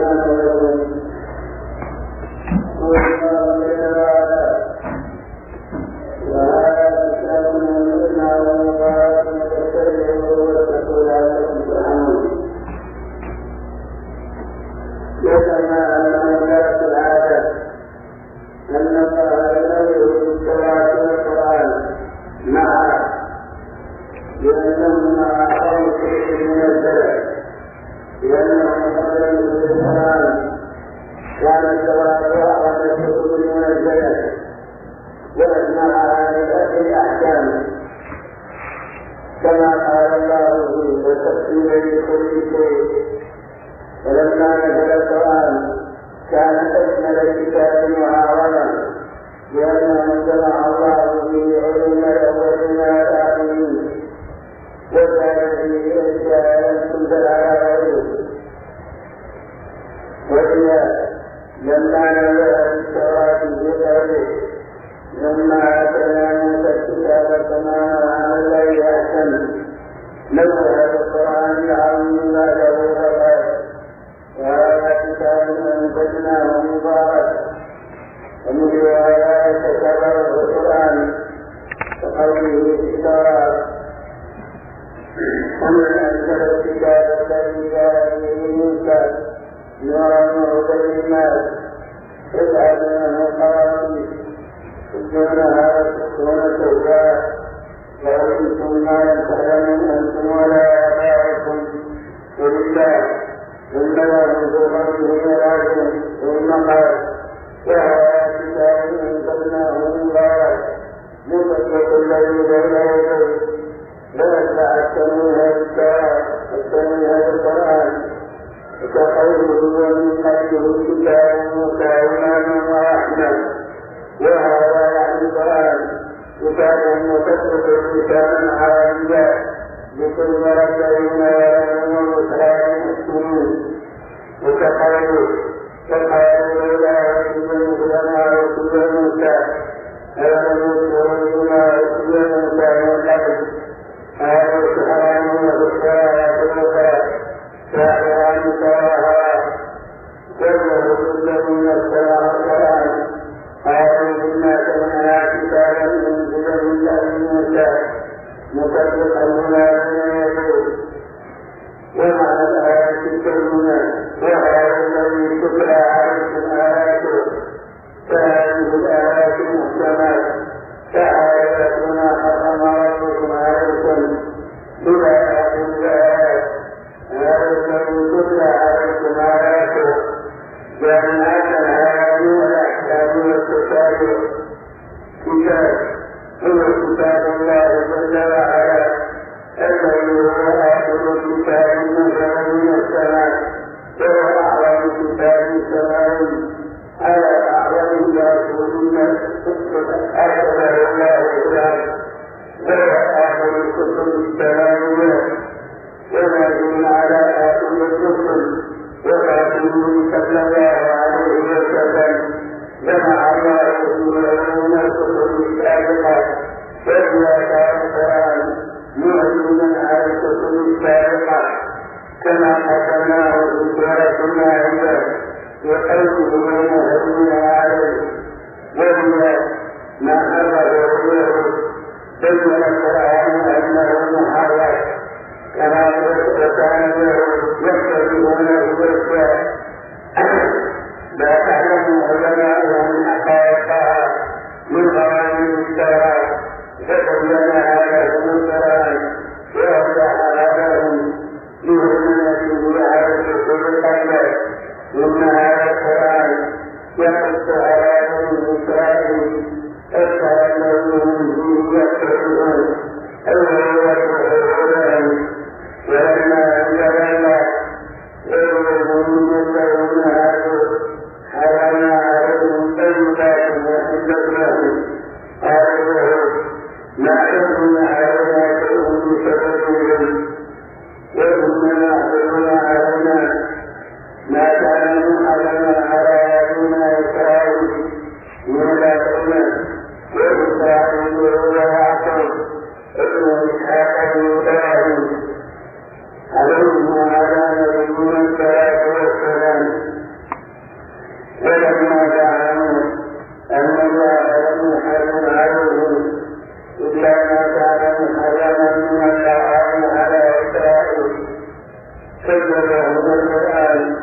ما كان من كذبه بالقرآن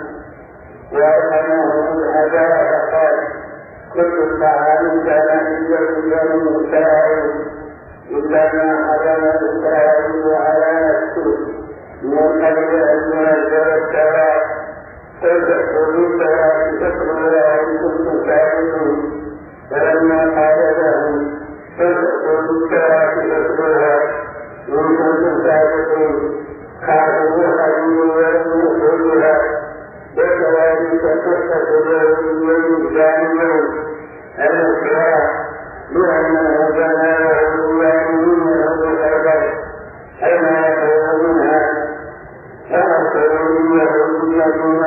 وألهمه الأداء فقال كل الطعام كان عندكم يوم السائل إلا ما حرم السائل على نفسه من قبل أن ينزل السواء فلتأكلوا السواء تكفروا إن كنتم سائلين فلما قال لهم فلتأكلوا السواء تكفروا إن كنتم سائلين قالوا وخلوا ولم يأكلوها وكذلك تتخذ من جانبين الإسراء لأنه كان يعلمون بالخير حين يخرج منها فأرسلوا اليهوديين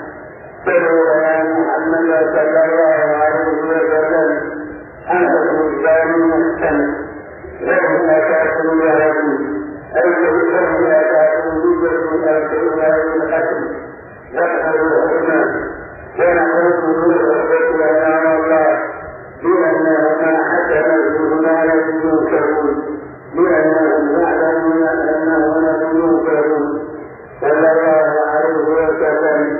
فلولا محمد صلى الله عليه وسلم أنه الثاني السنة لهم أساس اليهودي أي لهم أساس بجسم أرسلوا القتل يقتلوهما ونقول الرسول أمام الله لأنهما حكمهما لم ينكرون لأنهم يعلمون أنهم لم ينكرون صلى الله عليه وسلم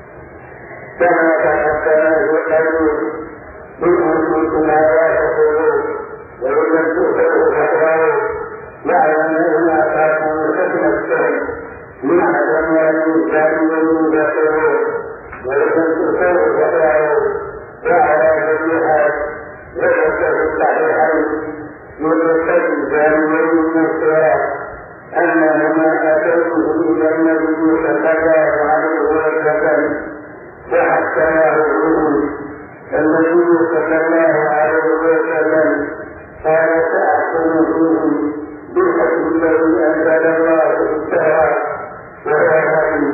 كما تحكمه القلب منهم كنتم لا تقولون وإن لم تؤتوا فتراه يعلم ما أتاكم حكم السعي لعدم الإنسان والمدخلون وإذا تسوء فتراه وعلى جميعها وجدته الصحيحين من جانبين من الصراط أنهما أتوه إلى النبي صلى الله عليه وسلم وحكمه منهم النبي صلى الله عليه وسلم قال سأحكم فيهم بالحكم الذي أنزل الله في التوراة وهو الحكيم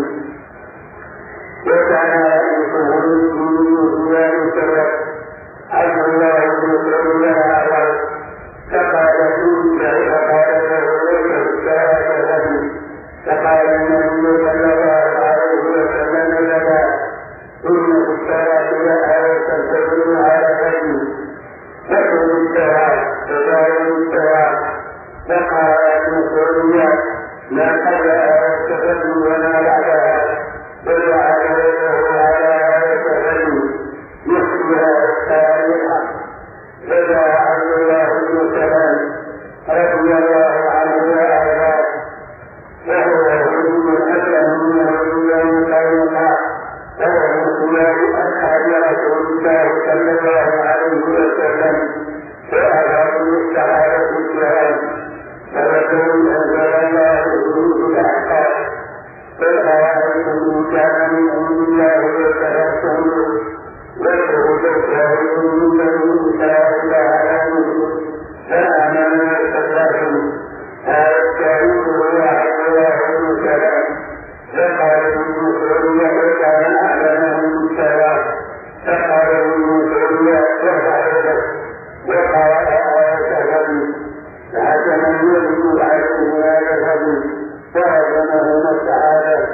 وكان رئيسه المسلمين ذلك الوقت عبد الله بن سعود فقال فيه فقال له ليس الثلاثة فقال النبي صلى الله عليه وسلم لنا إن الصلاة عليك تدل على الهدي فكن السواء فقال السواء فقال ابن سعود لا قبل التفضل ولا بعدها بل عليه على التفضل يخبر التاريخ فجاء عبد الله بن سلام رضي الله عنه وارضاه وهو يهودي اسلم من يهوديين قومها وهو خلال اصحاب رسول الله صلى الله عليه وسلم فأرادوا الشهادة الجهاد فرسول أنزل الله به الأحقاب فأرأيتم كان من عند الله وترسلوا وشهد الشهيد من بني إسرائيل على نبيه فآمنوا واستغفروا هذا الشهيد هو عبد الله بن سلام فقال ابن سعود كان أعلمهم بالسلام فقال ابن سعود وقال آية الهدي فحكم يجب عليه هذا الهدي فهزمهما السعادة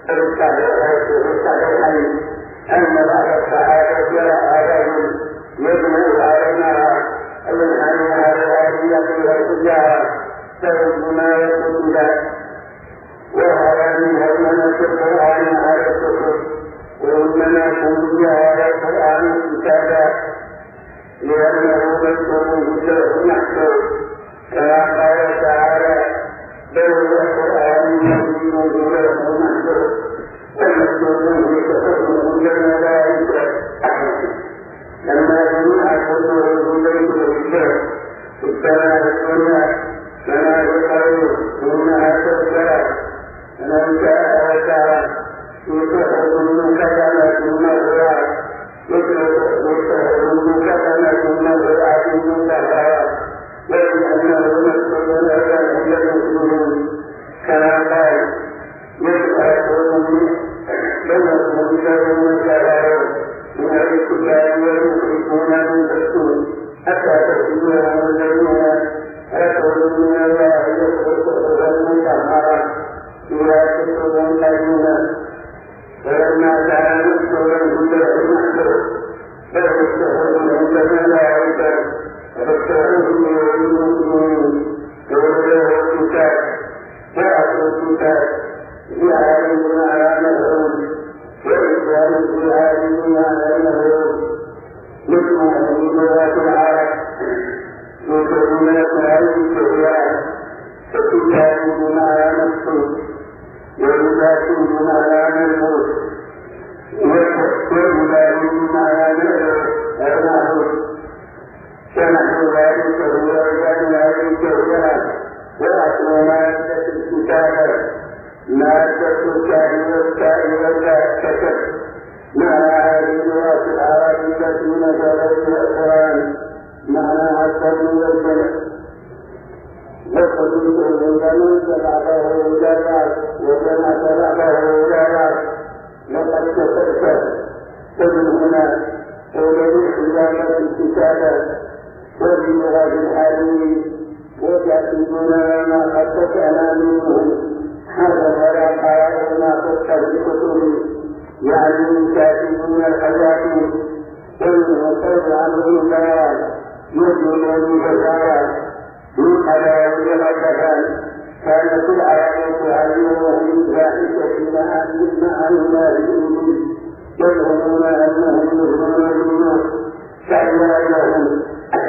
الصحيحين أن بعض الصحابة رأى رجل يجمع علينا الحنية الهادية والتجارة فربما يكون له وهذا من هزمة القرآن على الكفر وإنما كن على القرآن كتابا لأنه مكتوب بالشرع محفوظ كما قال تعالى بل هو القرآن مجيد بالشرع محفوظ ومكتوب بالشرع الملائكة لما جمع كله بالبيت بالشرع السماء الدنيا كما يقول إنها تذكرة من شاء وسعى يتخذ من كلمة المغرى يتخذ من كلمة المغرى من الغرى ولأنه مكتوب الأذان للمسلمين كما قال يتخذ من كلمة من الكتاب ويخرجون من الرسول حتى تجدون الذين رسول من الله يخرجون المطهرة إلى كتب الذين فلما كان مكتوبا بالله المحفوظ فاستخدموا عند الملائكة فاستخدموا المؤمنين ووجدوا الكتاب فأتوا الكتاب جعلوا الجهاد على اليهود مثل لغات العرب وكلمات هذه الشريعة فكتاب بمعنى مكتوب ولباس بمعنى ملبوس وجبال بمعنى المعروف فنحن ذلك هو أرجان هذه الشريعة وأصل مادة الكتابة مادة الكائنة كتب معنى هذه اللغات العربية التي نزلت في القرآن معناها الصبر والجنة وقدمت الزمن تبعته إلى بعض وجمع تبعته إلى بعض لقد كتبت فمن هنا وجدت حجامة الكتابة وبلغة الحالي وتأتينا ما قد تسأل منهم هذا ولا قرار ما قد الكتب يعني كاتبون الحياة ومنه خير عنه البيان يجب الجزاء من قضايا الغفلان كانت العرب تعلمهم الفاحشة مع المالكين يظهرون أنهم يظهرون فعلهم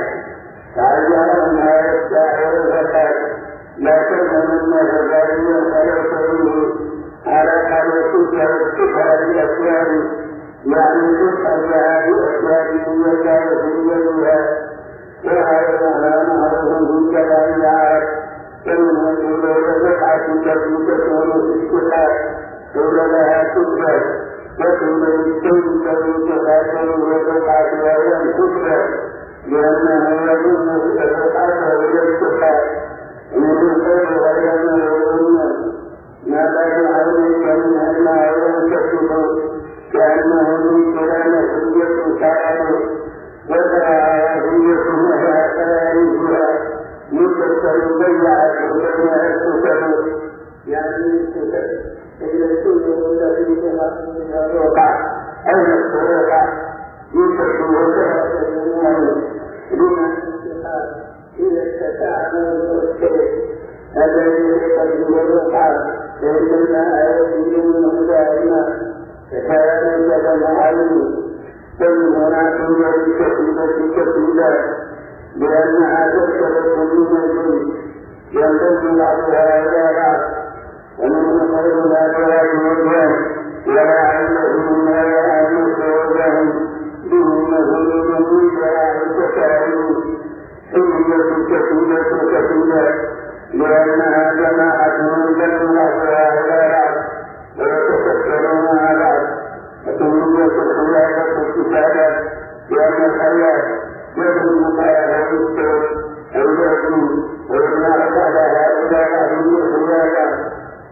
فعلهم هذا الشاعر الزكاة لا تظن الغالية فيصله على حدثك والكفر بالأسياد يعني تسأل هذه الأسياد وكانت بيدها وهذا معروف في كلام العرب فمنهم إذا رفعت التي تكون في الكتاب قيل لها كتب وقيل للسيد تخاطر وتقعد وهي كتب لأنها يظن تقعد وهي الكتاب من الخير ويظن ما بعد عليك من أنها ينكشف كأنه من كلام حجة كافر وتعاهية لها تاريخها مكسر ضيعت ولما الكتب يعني الكتب إذا السنة التي تنقل الواقع أين الواقع يكسر وتعاهد لمن الاتحاد إذا استطعنا المؤثر الذي يقدم الواقع فإننا يجب دائما فكان يتبع عليه بل هناك يوجد كثيرة لأنها تشترك من الجن ينتج بعضها إلى بعض ومن خير الآخرات والجان ولعلهم لا يعلمون شعوبهم بهم من شرائع التكاليف حجة كثيرة لأنها جماعة ينتج بعضها إلى بعض ويتفكرون على بعض وتنمية الخلافة الكتابة لأن الحياة يجب على الدكتور الجسم ويجمع على هؤلاء من الخلافة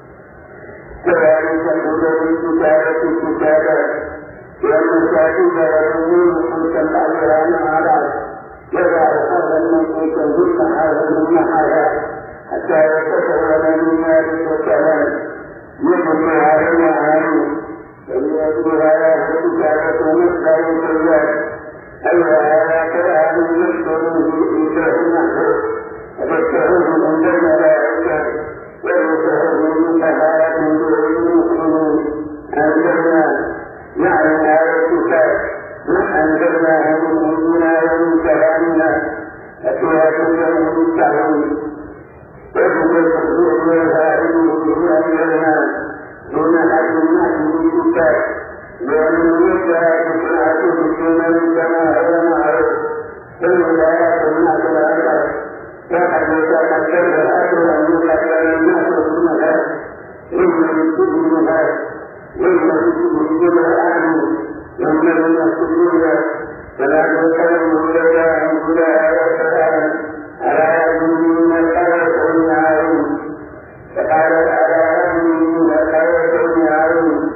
كذلك الحجة الكتابة لأن الكاتب يظن خمسا بعدها مع بعض يضع هذا المنطق ثم هذا المحايا حتى يتكون من ذلك الكلام يجب علينا عنه فليجب على كتابة مثل الكلام أي على كلام يشتر به نحو وتشتره عند الملائكة ويشتره من مهارة المسلمين أنزلنا يعني هذا الكتاب أنزلناها من عندنا ومن كلامنا ففيها كله بالتعويض وجد التصديق والهائل به أنزلنا دون حد النحو بالكتاب لأنه يبدأ بسرعة السنن كما هو معروف ثم الآيات النحو الأكبر فقد يتقدم الأكبر أن يقدر النحو بالمهاد إما بالسجن مهاد وإما بالسجن الأعلم وإما بالمسجد فلا يكلم إلا عن كل آيات الآن على من الآية المعروف فقال على من الآية المعروف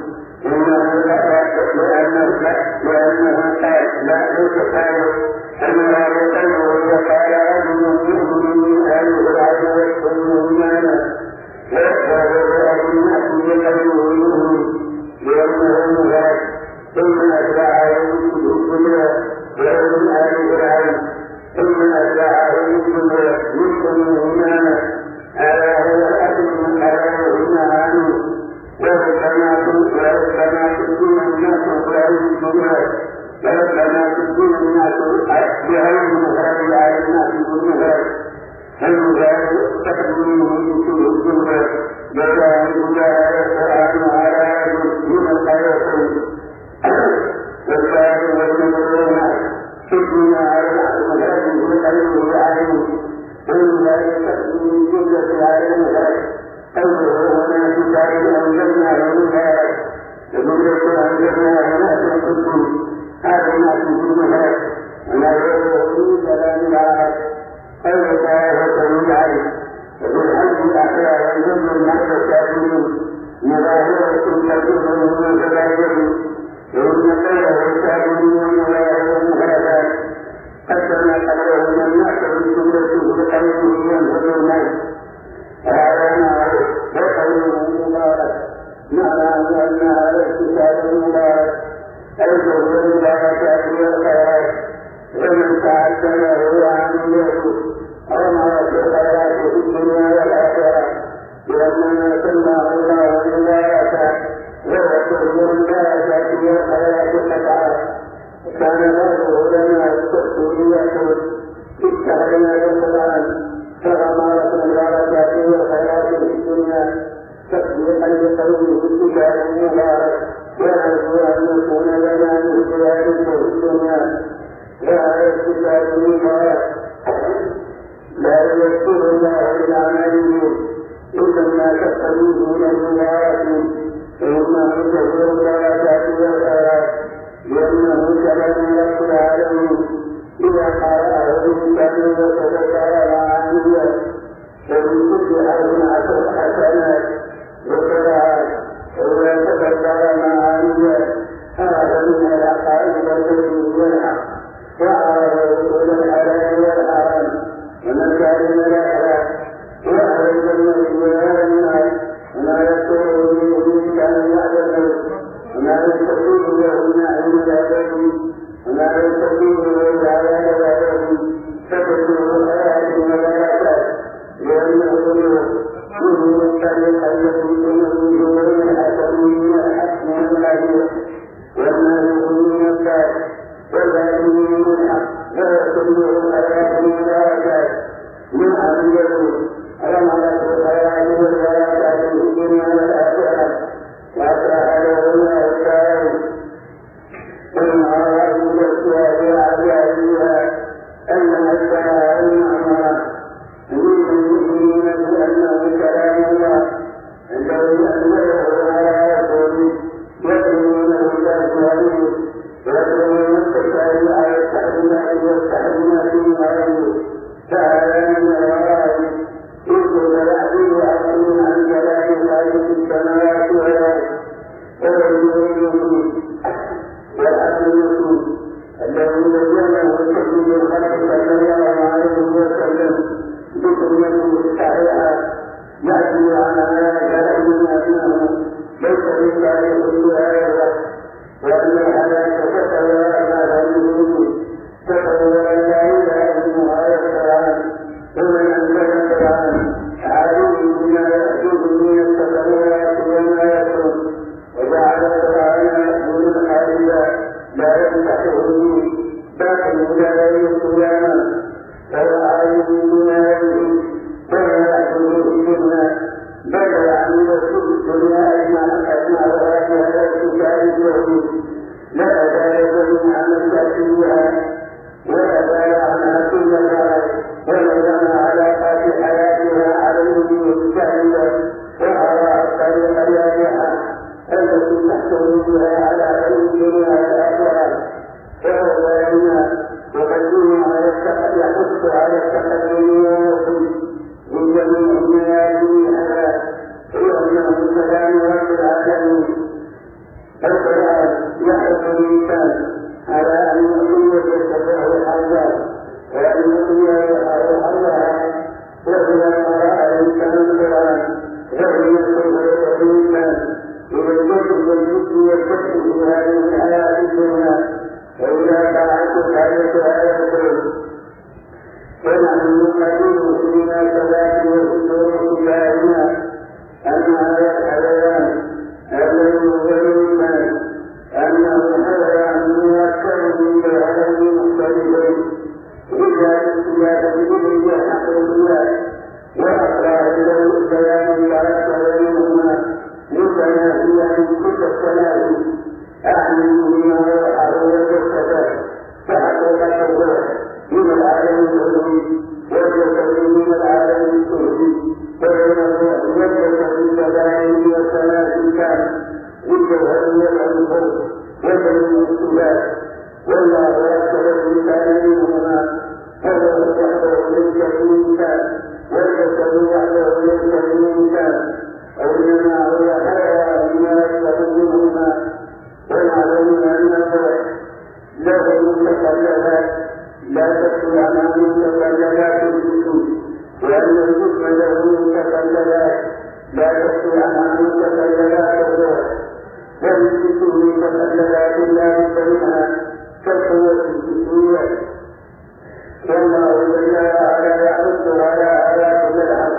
لأنه قال لا يتقال أنها يقال وقال من هذه العدوى والمهمانة ويقال الناس يقلوا منهم لأنه مغاد ثم أتبع يوسف الدنيا ويوم آل فرعون ثم أتبع يوسف مثل المهمانة ألا هو الأجل من حلاله عنه وكما كنت يكون الناس بهذه الدنيا فلما تكون الناس بهذه المفرد على الناس بالمفرد المفرد تقدمه بكل الدنيا بجانب القرآن على من الحياة والكافر والمدرون حكمنا على المفرد بالقلب عليه ولا يستقبل من جملة على المفرد أوله وما كتاب أنزلنا ونفاق وجملة أنزلنا ونفاق الحكم هذا ما في المفرد وما يروه من كلام العرب أول آية عليه وبالحج الأحياء ينزل النحو الكافرين مظاهرة تكون من كبائره وإن خيره الكافرين مظاهر المفردات قدم قبله من الناس بسنته بقلبه ينزل الموت هذا نعرف وقوله مبارك نعلم أن هذا الكتاب المبارك أيضا المباركات والخيرات ومن تعلمه وعمله رمى في الخيرات في الدنيا والآخرة لأننا سماه الله مباركا ويقول المباركات والخيرات قطعا كان له لنا التسوية اتخذنا بالقرآن فغمارة البركات والخيرات في الدنيا تصديقا لقوله الكتاب المبارك ونرجو أن يكون لنا من خلال في الدنيا وهذا الكتاب المبارك لا يذكر الله بالأعمالهم إنما تقتضيه من المبارك فإنه كثير البركات والخيرات لأنه كلام رب العالمين إذا قرأه بالكتاب وتذكر معانيه فمن كل حرف عشر حسنات وقراءات وإذا تذكر معانيه هذا من العقائد التي والحق وعرض أصول الحلال والحرام ومكارم الأخلاق وأهل الجنة وأهل النار وما يذكره به كان يعلمه وما يستفيد له النعيم الأبدي وما يستفيد له العذاب الأبدي فتكون الحياة مباركات لأنه فيه الطريقة التي تنزل بين الحسنين والحسن والغير والنازلين الناس والباقين الحق ويتبع الحياة المباركات من عمله رمضت الخيرات والبركات في الدنيا والآخرة وأسرع لهما الشاعر ومن عوائد الأشياء وأعجابها أنها السماء المعمرة من المؤمنين بأنه كلام الله الذي أنزله على رسوله يتلونه كالجهل ويتلون التشابه على التحريمات والتحريمات من غيره فهذا من الغرائب يجب يعدل أصل عن كلام الله في السماوات والأرض والأصل الذي بينه سيد الخلق صلى الله عليه وسلم بكلمته الصحيحة يأتي على ذلك أيما أنه ليس بالتاريخ الآية وأن الحياة تتولى ما غيره تتولى لا إله إلا آية القرآن ومن أنزل القرآن عالم بما يأتيه من التفريعات وما يكون وجعل القرآن من الحالية لا يفتحه به باطل لا يقياما فهو عالم بما يأتيه ولا يأخذ الجنة بل يعمل في الدنيا أجمع هذا الكتاب الوحيد لا أزال من عمل تأتيها ولا زال عنها كل ذلك ونظم علاقات حياتها على الوجود السهلة وعلى الطريق اليابحة التي تحتوي بها على خير الدنيا والآخرة وهو يقدمها يحث على التقدم والوصول من جميع الميادين وأنه كلام رب العالمين القرآن يحث الإنسان على أن يقيم يتبعه الحرام وأن يقيم حرها وإذا قرأ الإنسان القرآن فهو يدخل الإنسان إلى الجسد والجسم يكتب في هذه الحياة الدنيا وإذا قرأت آية يدخل ونحن نقدم فيما كذلك والأسلوب كفاينا أن هذا الحيوان الذي هو الإنسان يدعوه ويدعو السبات والله يكتب الإنسان منهما فهو يحضر ليس الإنسان والجسد يحضر ليس الإنسان وإنما هو هذا بما يكتب منهما ونعلم أن الروح له متكلمات لا تكفي عن متكلمات الجسم وأن الجسم له متكلمات لا تكفي عن متكلمات الروح والجسم متكلمات لا بد منها كالقوة الجسمية والله جل وعلا يحث على آيات العبد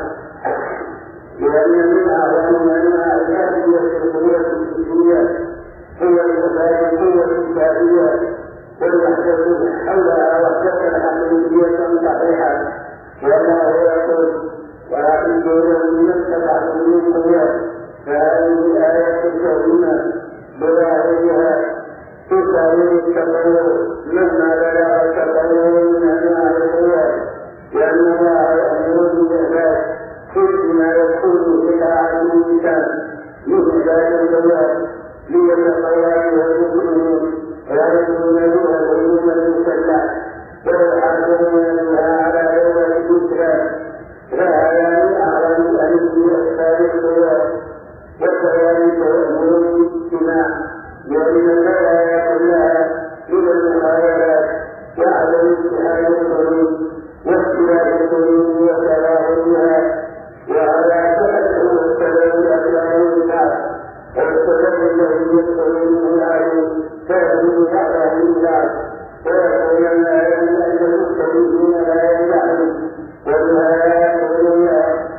لأن منها ومنها الكافية القوة الجسمية هي القوة الكافية والمحدث حولها وحدة حقيقية صحيحة والله يقول وأعطوا من يتبع من قوة فهذه الآية الكريمة بظاهرها تساوي التطور مهما بلغ التطور من أنواع القوة لأن الله يأمر بالإحداث كل ما يكون بطاعة الإنسان من ذات القوة ليتقوى والمؤمنون ويكون بها العلوم المسلحة ويحاسبون بها على دولة الإسلام فهذا من أعظم أسباب القوة وكذلك يأمر بالاجتماع لأن البلايا كلها من المخالفات وعدم اتحاد القلوب واختلاف القلوب وتباعدها وعلى تأثر السبب أكثر الناس والسبب الذي يدخل منه العالم فيكون بعضه للناس ويقول لا يجب أن المستفيدين لا يجعلون وبهذا يقولون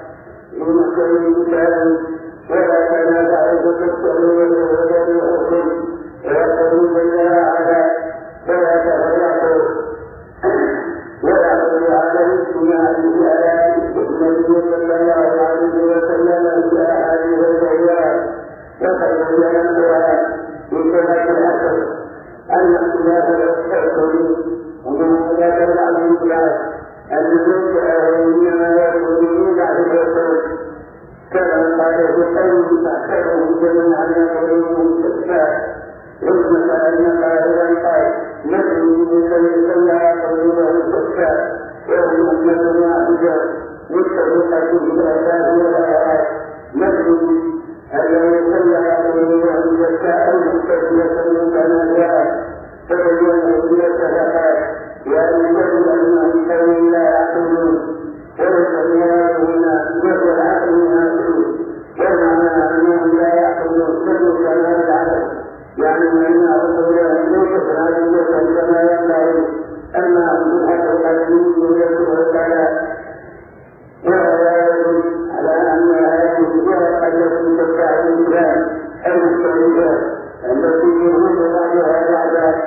لمسلم الكتاب ولا تنازعوا فتفشلوا وتذهب ريحكم ويقول جل وعلا ولا تفرقوا ويعبد على الاجتماع بآيات النبي صلى الله عليه وسلم في أحاديث الصحيحة وقد بين القرآن بكلمة الأصل أن اختلاف الأصل ومن اختلاف العلم الكلام أن ليس أهلين يكونون بعد الرسول كما قال بقوله فاحسبهم جميعا يقولون استكفاء رغم أن قائلا قال نجم من صلى قلوبه استكفاء وهم أمة واحدة متفقة بالآيات والآيات نجم الذي صلى قلوبه استكفاء مستكفية متنازعة فبين هي الصدقات وأن يجب أنهم كانوا لا يعقلون ويسميون مثل العقل ناسون ومعنى أنهم لا يعقلون مثل كمال العقل يعني أن عقولهم ليست عادية كما ينبغي أما أصبحت القلبين يدعو تعالى وهذا يدل على أن هذه الجهة التي تدعي الإسلام المستويات التي يموت بعضها بعضا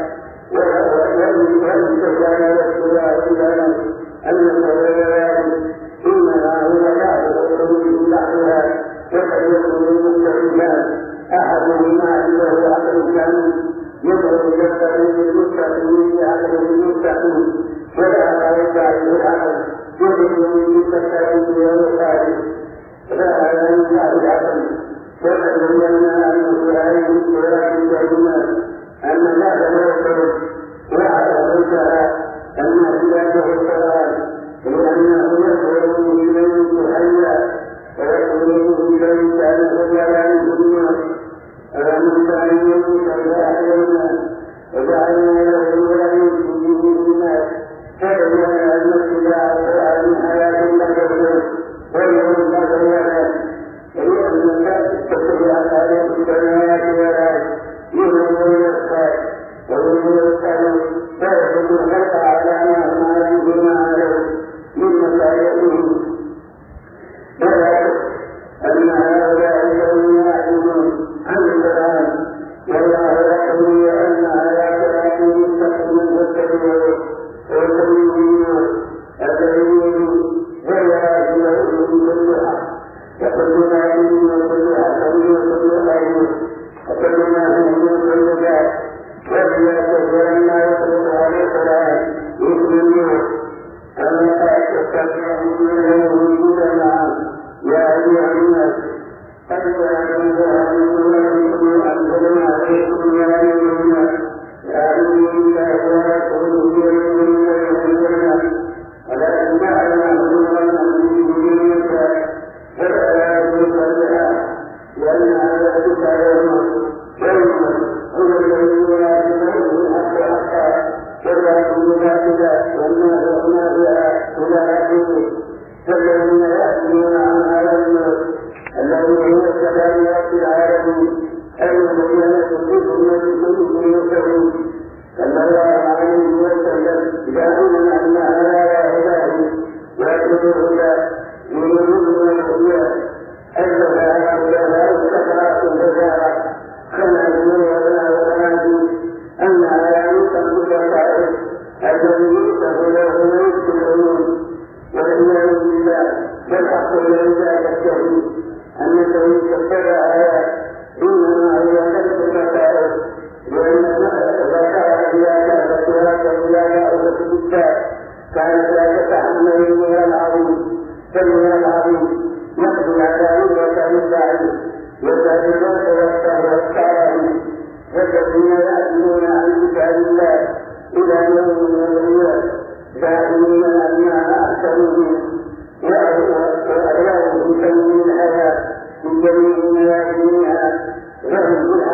ويجب تجعل السلاح أن الروايات إنما هو بعض الخروج بعضها وقد يكون المستقيمان أحدهما عنده عقل كامل يدعو يستقيم المستقيم بعقله المستقيم ولا يدعي العقل يدعو بالتكاليف والمخالف فهذا يدعي العقل وقد بينا أنه عليه الصلاة والسلام أن هذا لا يخرج وعلى وجهها أن خلافه الصلاة لأنه يخرج إليه حيا ويخرج إليه كأنه لا يؤمن من كان يؤمن فلا وجعلنا له ولد به الناس فبين أن اتباع القرآن حياة لا تكون ويوم لا تيأس لأن الناس تتبع هذه السماوات والأرض يهمون الخير ويهمون الخير فيجب الخلق على ما ينزل عليه من مسائلهم ولا أن هؤلاء الذين يعلمون عن القرآن والله يقول أن آيات المستقيم والتبعون والتبعون الذين غير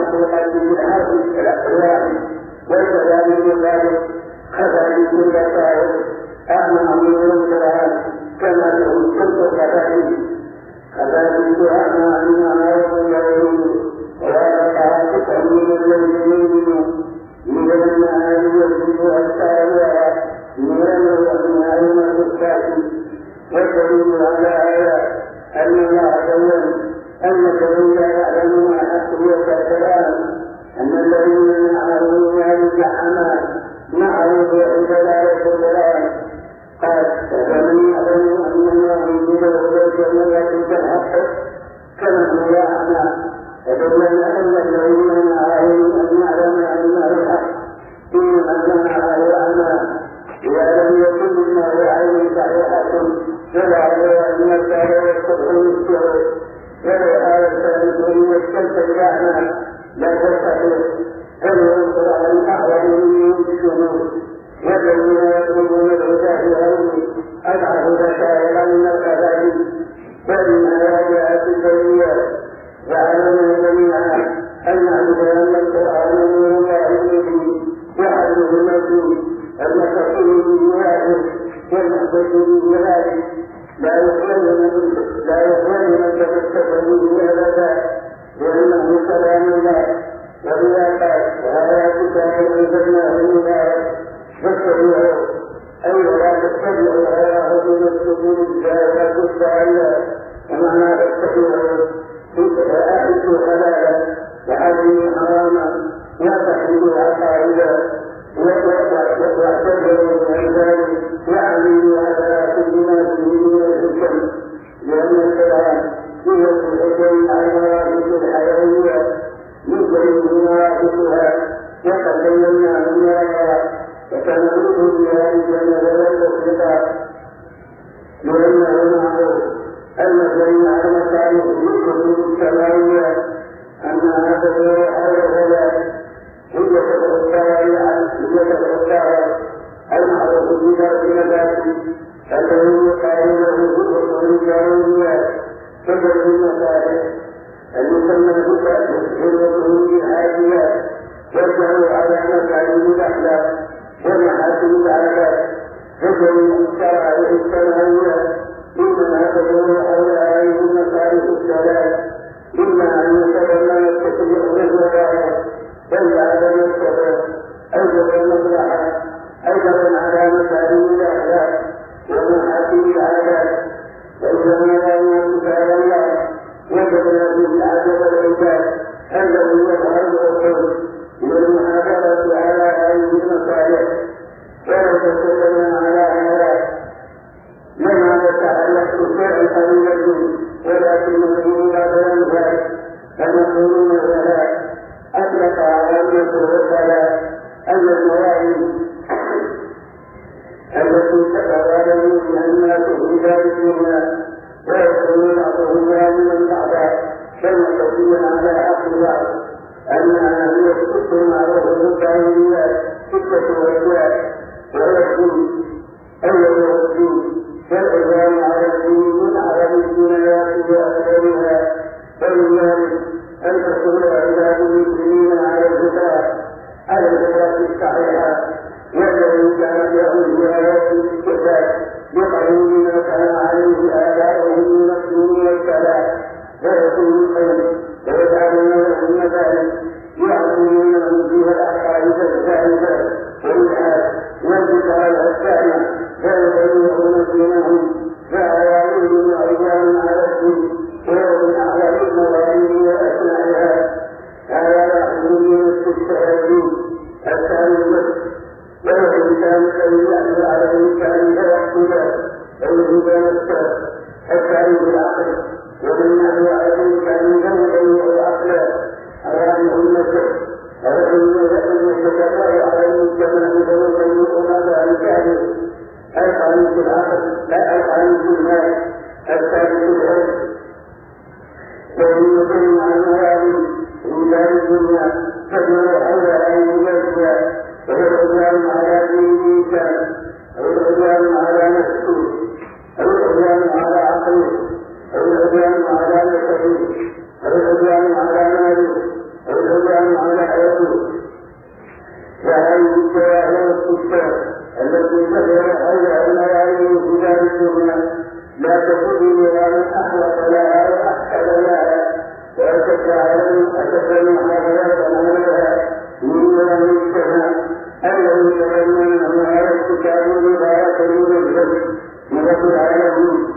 المخلوقات بالحرف الأقوال وكذلك ذلك خفى كل طائر أعلم من القرآن كما له كل خفاء خفاء أعلم مما يقول ولا تعرف تأمين الذي يؤمن من المعاني يجب أبطالها من الأبناء والمستقبل والدليل على هذا أن الله يعلم أن الذين يعلمون حقيقة الكلام أن الذين يعلمون ذلك الأعمال معروف بدلالة الكلام قال فمن يعلم أن الله يجب الجنة كالحق كما هو أعمى فبين أن الذين يعلمون أن يعلم أنه الحق إنما جمع الأعمى إذا لم يكن الله عليه صحيحة فلا أن الكلام يستطيع الشعور ولا الثالثين الشمس الأعمى لا تستطيع أن ينصر على الأعلى من الشمول والذين يطلبون الهدى في غيره أضعف بشائر من القبائل ومن آيات البريات يعلمون جميعا أن أن القرآن من الله به وعلمه المجيد المستقيم بالجهاد والمحتسب بالجهاد لا يخرج من تتكفل به أبدا لأنه كلام الله وإذا قال وآيات الله أنزلناه مبارك فاتبعوا أي ولا تتبعوا غيره من السبل الجاهلة الداعية ومعنى تتبعوا فآتوا حلالا وحرموا حراما وتحرموا عقائدا واعتبروا بعباده وعملوا على كل ما فيه من الحكم لأن الكلام هو الحكم على المواقف الحيوية يجري مواقفها وقد بينا أمرها وتنظر بذلك نزلت الخطاب لأنه معروف أن الذين على مكانه بالكتب السماوية أنها تدور حول ذلك هي تتوقع المعروف بذلك نباتي الذي يقال له بالكتب الجاهلية كبر المصالح المسمى الهدى يسهل بالعاديات يرجع على مكانه الأحلام ومحاسن العادات فجل الشرع والسماوية إنما تدور حول هذه المصالح الثلاث إما أن يتبنى التشريع والولاية بل عدم السبب أوجب المصلحة أيضا على مكانه الأحلام ومحاسن العادات فإذا ما كان كتاب الله وجد له العجب العباد الذي يظهر الرسول للمحافظة على هذه المصالح ولا تتكلم على هذا لما يتعلق بشرع الحبيبة ولكنه لا ينفع فنقول مثلا أطلق على الرسالة أن المواعيد التي تتبادل من الناس في ذلك ويكون بعضهم من بعضا فالمتقين على حق بعض أنها هي الست معروف بالتعليمات ستة أشياء ويكون أول الدين فالإسلام على الدين من أعظم الدينيات وأكثرها فلذلك أن تكون عباد المسلمين على الفطرة الصحيحة والذي كانت له زيادات الكتاب بقليل ما كان عليه آباؤهم من الدين والكلام ويكون الخير ويجعلون لهم ذلك يعلمونهم فيها العقائد الثالثة والإلحاد والذكر الثانية ويبينون دينهم فأيامهم وأيام على الدين ومن أعلى المواليد وأسمائها على يحملون التشهدين الثالثة وهو الإنسان الذي يحمل على الإنسان فيحمله فيجب نفسه الثالث العقل ومن نحو على الإنسان ذنبه والعقل على أنه النفس ولكن يتكرر على المجتمع فيبين ماذا الكاذب الخامس العقل لا الخامس المال الثالث العلم ومن يقيم عن هذه من دار الدنيا فهو حول هذه الأشياء وهو العدوان على دين الإنسان أو العدوان على نفسه أو العدوان على عقله أو العدوان على نفسه أو العدوان على ماله أو العدوان الكتاب التي كفر حولها الملايين في دار الدنيا لا تكون لغاية أحوط لها وأحسن لها وأشد عليهم أشد المحاضرات أمامها من يوم السماء الذي تبنى هذا الكتاب مبارك للجد ورب العالمين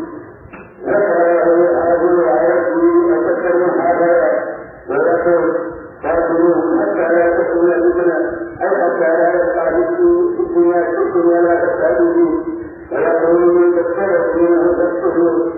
ذكره هذه الآية أشد المحاضرات ويقول قاتلوهم حتى لا تكون فتنة أي حتى لا يبقى في الدنيا لا تبقى فيه ويقول من تكترث منه تكتفر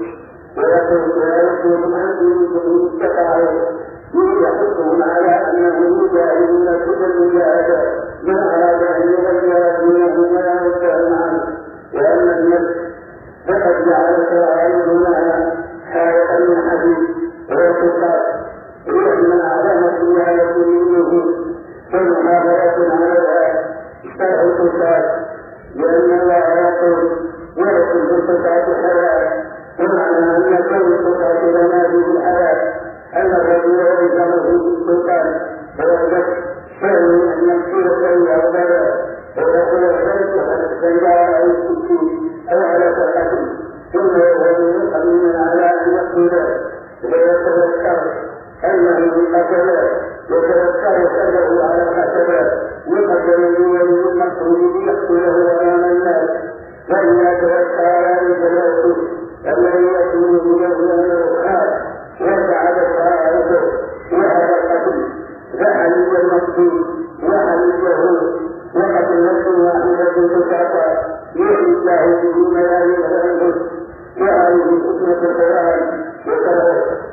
ويقول أنتم استطاعوا يحثهم على أنهم يجاهدون كل المجاهدة من أراد أن يغير دينهم ولا يستغنى عنه وأن النفس فقد جعل شرائعهما حائطا من حديد ويقول ومن أعلم فيها يكونه فالمحاضرة عليها شرع القصاص لأن الله يقول ولكم في القصاص حياة ومعنى أن كل القصاص لنا به الحياة أن الرجل يلزمه بالسلطان فيحدث فهو أن يقتل شيء أو بلد ويقول الشيء فإن جاء على السكين أو على فرقته ثم يذهب قليلا على أن يقتله ويتذكر أنه قتل وتذكر سببه على الحسبات وقتل الولي المقتول يقتله أمام الناس فإذا تذكر على ذلك الذي يكون له أنه خاف وسعد شرائعه وهذا القتل فعلي المقتول وعلي اليهود وقتل نفس واحدة تسعة يحيي الله به ملايين الأنفس وهذه فتنة القرآن وكذلك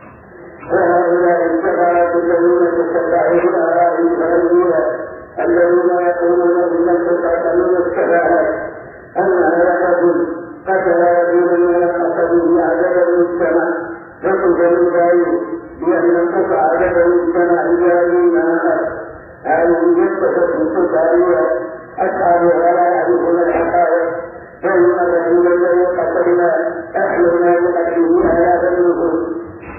وهؤلاء الكفرة الذين تتبعون آراء الغربية الذين يقولون إن القطعة من الشفاعات أنها لقد قتل رجلا من القتل عدد المجتمع فقد من ذلك بأن القطع عدد المجتمع إلى آخر هذه جدة القطعية أصحابها لا يعرفون الحقائق فإن الرجل الذي قتلنا أحيونا بقتله آلاف النفوس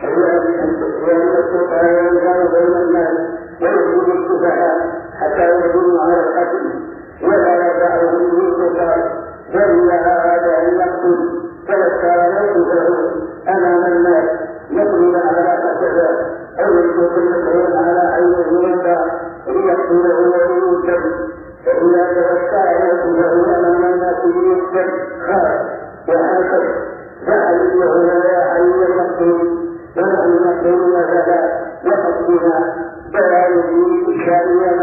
لأن السلطان ينزل بين الناس ويجب السفهاء حتى يكونوا على القتل ولا يدعهم به السلطان فإذا أراد أن يقتل فلسى يقتله أمام الناس يقبل على قتله أو يشوف المسعود على عينه ويضع ليقتله ويوجد فإذا تلسى يقتله أمام الناس ليوجد خاف وحاسب فعليه ولا حي المقتول ونحن نقول مثلا وحسبنا بيانه إشارية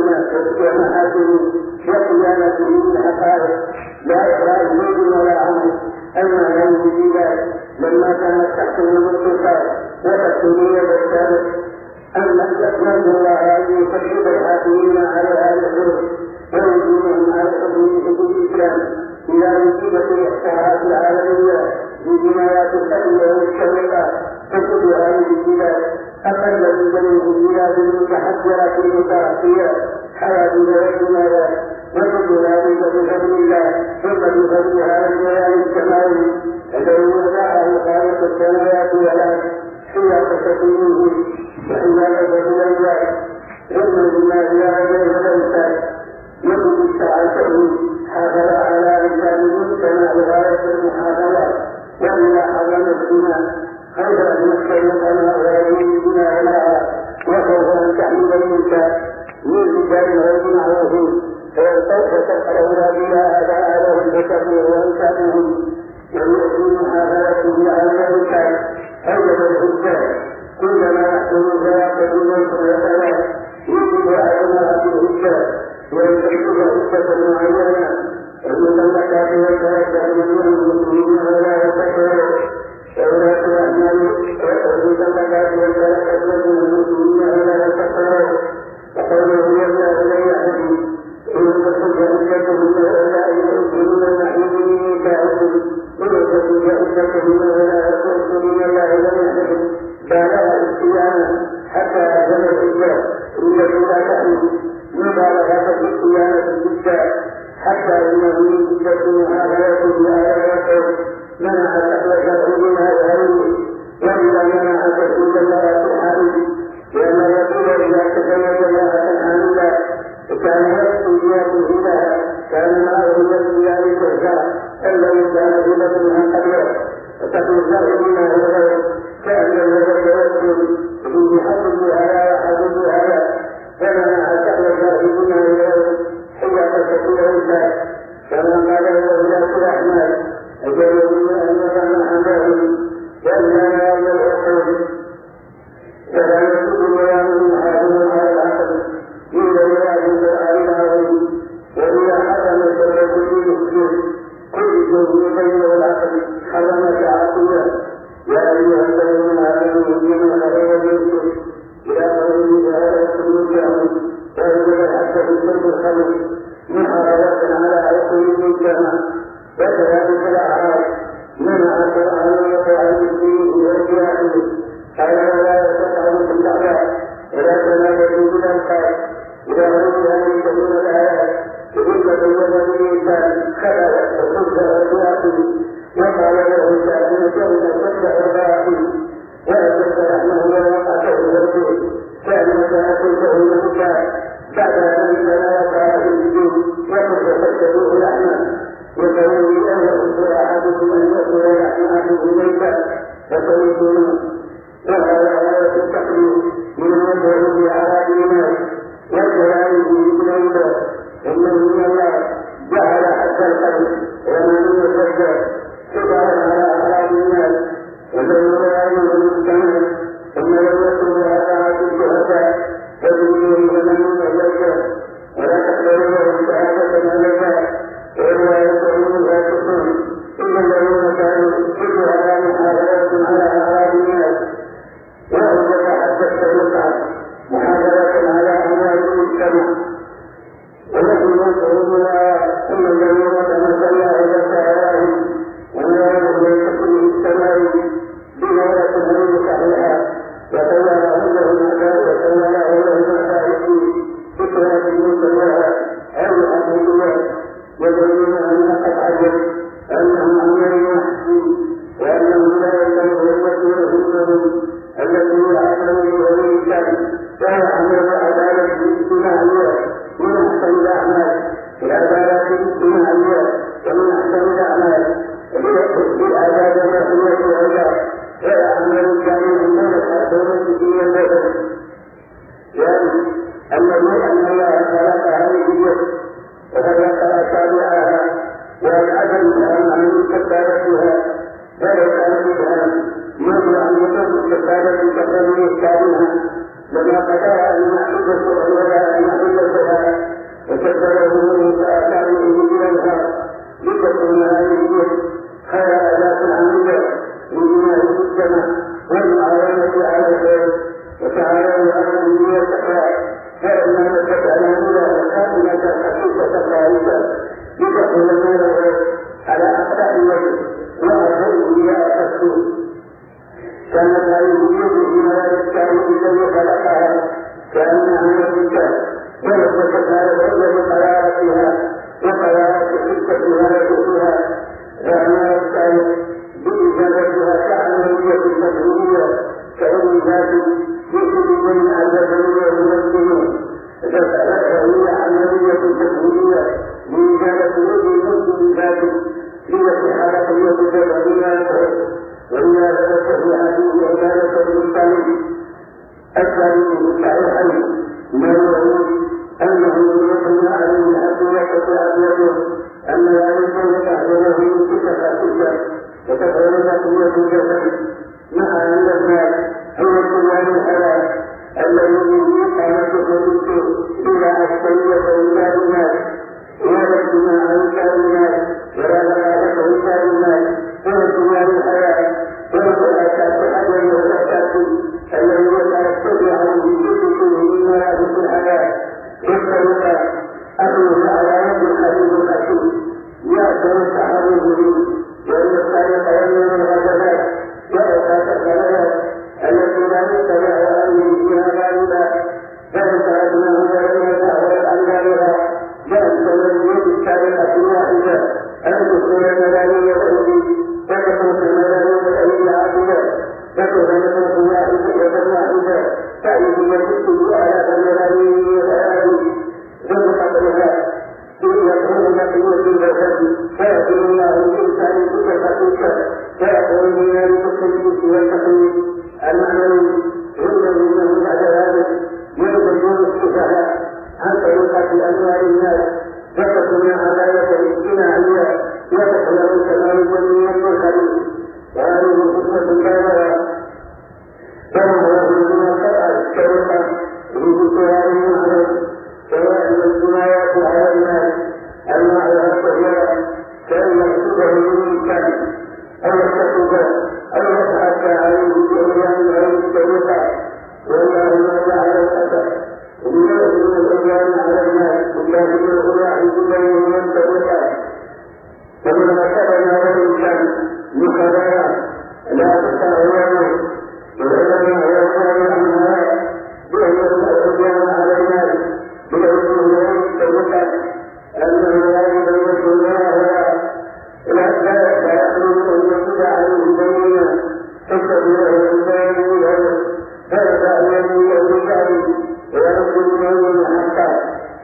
محاكمه وقيامته بالحقائق لا إخراج منه ولا عمل أما عليه بذلك لما كانت تحكم القصاص وتكتمية السابق أن يحمد الله أن يصدق الحاكمين على هذا الحكم ويجيبهم على الحكم في الإسلام إلى نتيجة الاحتراف العالمية بجنايات الأدوية والشرطة تكتب هذه البلاد أقل من جميع البلاد المتحجرة المترقية حياة بلادنا وكل ذلك بفضل الله ثم بفضل هذا الجلال السماوي الذي وضعه خالق السماوات والأرض حياة تكوينه وحياة الأنبياء ثم بما جاء به الإنسان يجب التعاون حافظ على إنسان المجتمع بغاية المحافظة وإذا حرم الزنا خير أن يختلف أنا ويجب الزنا لها وسوف أن تحمل الإنسان من رجال غير معروفين فيلتوك تقرأ بها أداء البشر وإنسانهم ويؤتي محافظته على الإنسان أوجب الحجاج كلما يحصل ذلك منه وثلاث يجب على المرأة الحجاج ويستحق حجة معينة المطلقات والثلاثة من المسلمين ولا يتكرر ولا تؤمن المطلقات والثلاثة من المسلمين ولا يتكرر وقوله يبدأ إليه أحد إن تحج حجتهم ولا يحسنون المحيط من نسائهم ويحسن حجتهم ولا يحسن من الله لم يحسن بعدها الصيانة حتى أجل الحجاج التي لا تحمل مبالغة في الصيانة بالنساء حتى إنه يجب محاولته بآياته منع تحويله منها الهرم وإذا منع تحويل الله الحامل لأن الرسول إذا تزوج الله الحاملة كان يكفي بيده لها خلت وصد والواقي وقال له ساكنة وفتح الباقي وأجد رحمه ووقعته الوجه كان ساكنته الموتى بعد ذلك لا يقع في الجود وقد فتحته لحما وقالوا أن يأخذ أحدكم أن يأكل لحم أخيه ميتا فسيكون وهذا آية التقليد من وجهه في أعراض الناس والجلال في العباد إنه من الله جعل حتى القلب ومن يتذكر سبحانه على أعراض الناس وبين عليه المجتمع ثم لم يكن بأطاعة الشهداء فبدون من يتذكر ولا تقبل لهم شهادة ملكا ولا يكونون فاسقون إلا الذين كانوا شهداء محاولة على أعراض الناس وأوجد حتى التوقع محاولة على أموال المجتمع والذي ينصرون ثم الذين تمثل إلى السماء ولا يملكون السماء بما تدريك عليها وتولى له المكان وتولى له المسائل فكرة المسلمة أو الأمريكية يدرون أن قد عجب أنهم عملوا محسن وأنهم لا يملكون الهمم التي يعملون بها ويعمل عدالة اجتماعية من أحسن الأعمال العدالة الاجتماعية ومن أحسن الأعمال بالعدالة التي العباد ويعمل كامل الملك الدولة في البلد يعني أن الله خلق هذه اليد وخلق أصابعها والعدل عن كفارتها فلو كان بها يجب أن يكون كفارة كفارة كاملها لما قضاها أن يحدث ولا أن يحدثها وكفره منه فأتاه إليها لتكون هذه اليد خير آلاف عميدة من بناء المجتمع والمعاونة على الخير وتعالوا أن الدنيا تقرأ فإنها تتعلمون الخاتمة الحقيقة الخالصة لتكون المال على أقرأ الوجه وأخذ إلى أخذه كانت هذه اليد في ملابس التعليم الذي خلقها كأنها من الإنسان ولذلك هذا العلم بقرارتها وقرارة حكتها وكفها فأنها التعليم بإجابتها كعملية المسؤولية كأن ذات يجب من الجميع المسلمين فهي عملية مسؤولية لإجابة يد المسلم ذاته في حالة يد الجميع وإذا ذكرت في هذه عبادة المستعين الثاني الصحيحين ما يقول أنه يقول عليه الأدوية وأدويته أن ذلك يتعلمه من تلك وتفعل بقية الجسد مع أن الناس هو الكلام الحلال الذي قامته إلى أكثرية إنسان الناس ولا اجتماع إنسان الناس ولا ملابسة إنسان الناس هو الكلام الحلال وهو الأساس حجر والأساس الذي يتأثر عنه بكل شيء من ملابس الحلال والطريقة أخذ على يد الحبيب الخشوع يأثر التحرر به وإن الطريق يمن الغزلات وأوقات الغزلات التي لا يتبع أمره فيها غالبا فانتهتناه ولم يتعرض عن ذلك جاءت اليد السابقة واحدة أن تكون الملالية الأولي فتكون الملالية الأولي عابدة فتكون واحدة فإذا يكتب آلاف الملالية الأولي ثم قبلها يكون بقية الجسد فيأتي الله الإنسان كل خطيئة فيقول لنا للتكليف والتقليد المعنوي إلا منه بعد ذلك يبدون السفهاء عن طريقة أموال الناس فتكون عدالة اجتماعية وتحلو كمال الجميع الخليل وهذه فتنة بالغة فهو من القطع الشريطة بذكرها المعروف سواء الجنايات على الناس المعروف الصغيرة كان يكتبه بالإمكان أو يكتب أو يتحكى عليه بأيام غير الطريقة والله ما جعل الأسف وبيده من الأيام على الناس وكافر الغلاء بينهم والطريقة فمن كتبنا بالإمكان بخبايا لا تتعلمه وإنما يكون عنها بأيام الأيام على الناس بأيام غير الطريقة أنه لا يبين الله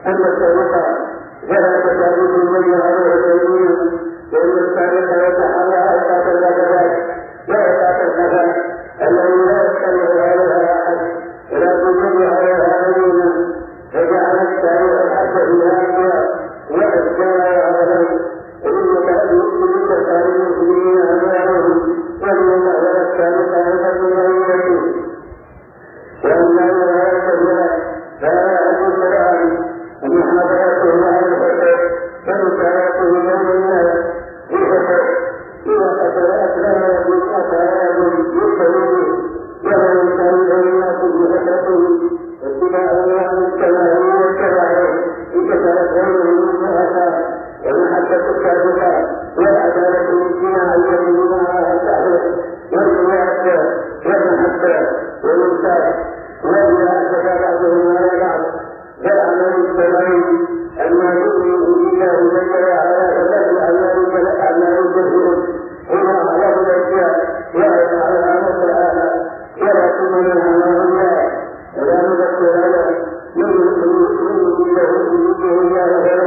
أن السابقة ذهب ثابت من عليه الدليل وأن السابقة يتحرى أساس الغدبات وأساس الخفاء الذي لا يستمع عليها أحد ولا تجري عليها مدينة فجعل السابقة الحق إلى وأجزاء عمله وإنك تسأل المسلمين أموالهم ومن أهل السابقة عندكم غيرته وأن لا يستجيب فلا يحب السلام أن حضرته مع الحسد فمساعته يوم الناس بحسد إذا قتلت لا يكون أسعاد يستجيب ومن يسأل الناس بحسده واتباعه عن السماء والسماء انتشرت غيره المؤسسة والمحبة السابقة والعدالة الاجتماع الذي معها التعريف والقيادة والمحبة والإنسان وإذا أحدث بعضهم على بعض فالعمل السماوي أما يؤمن بالله جل وعلا فله أعمال كثيرة هو أعلم الأشياء وهي على العمل تعالى ولكن منها ما هو ولا نذكر هذا من بالله بذكره الله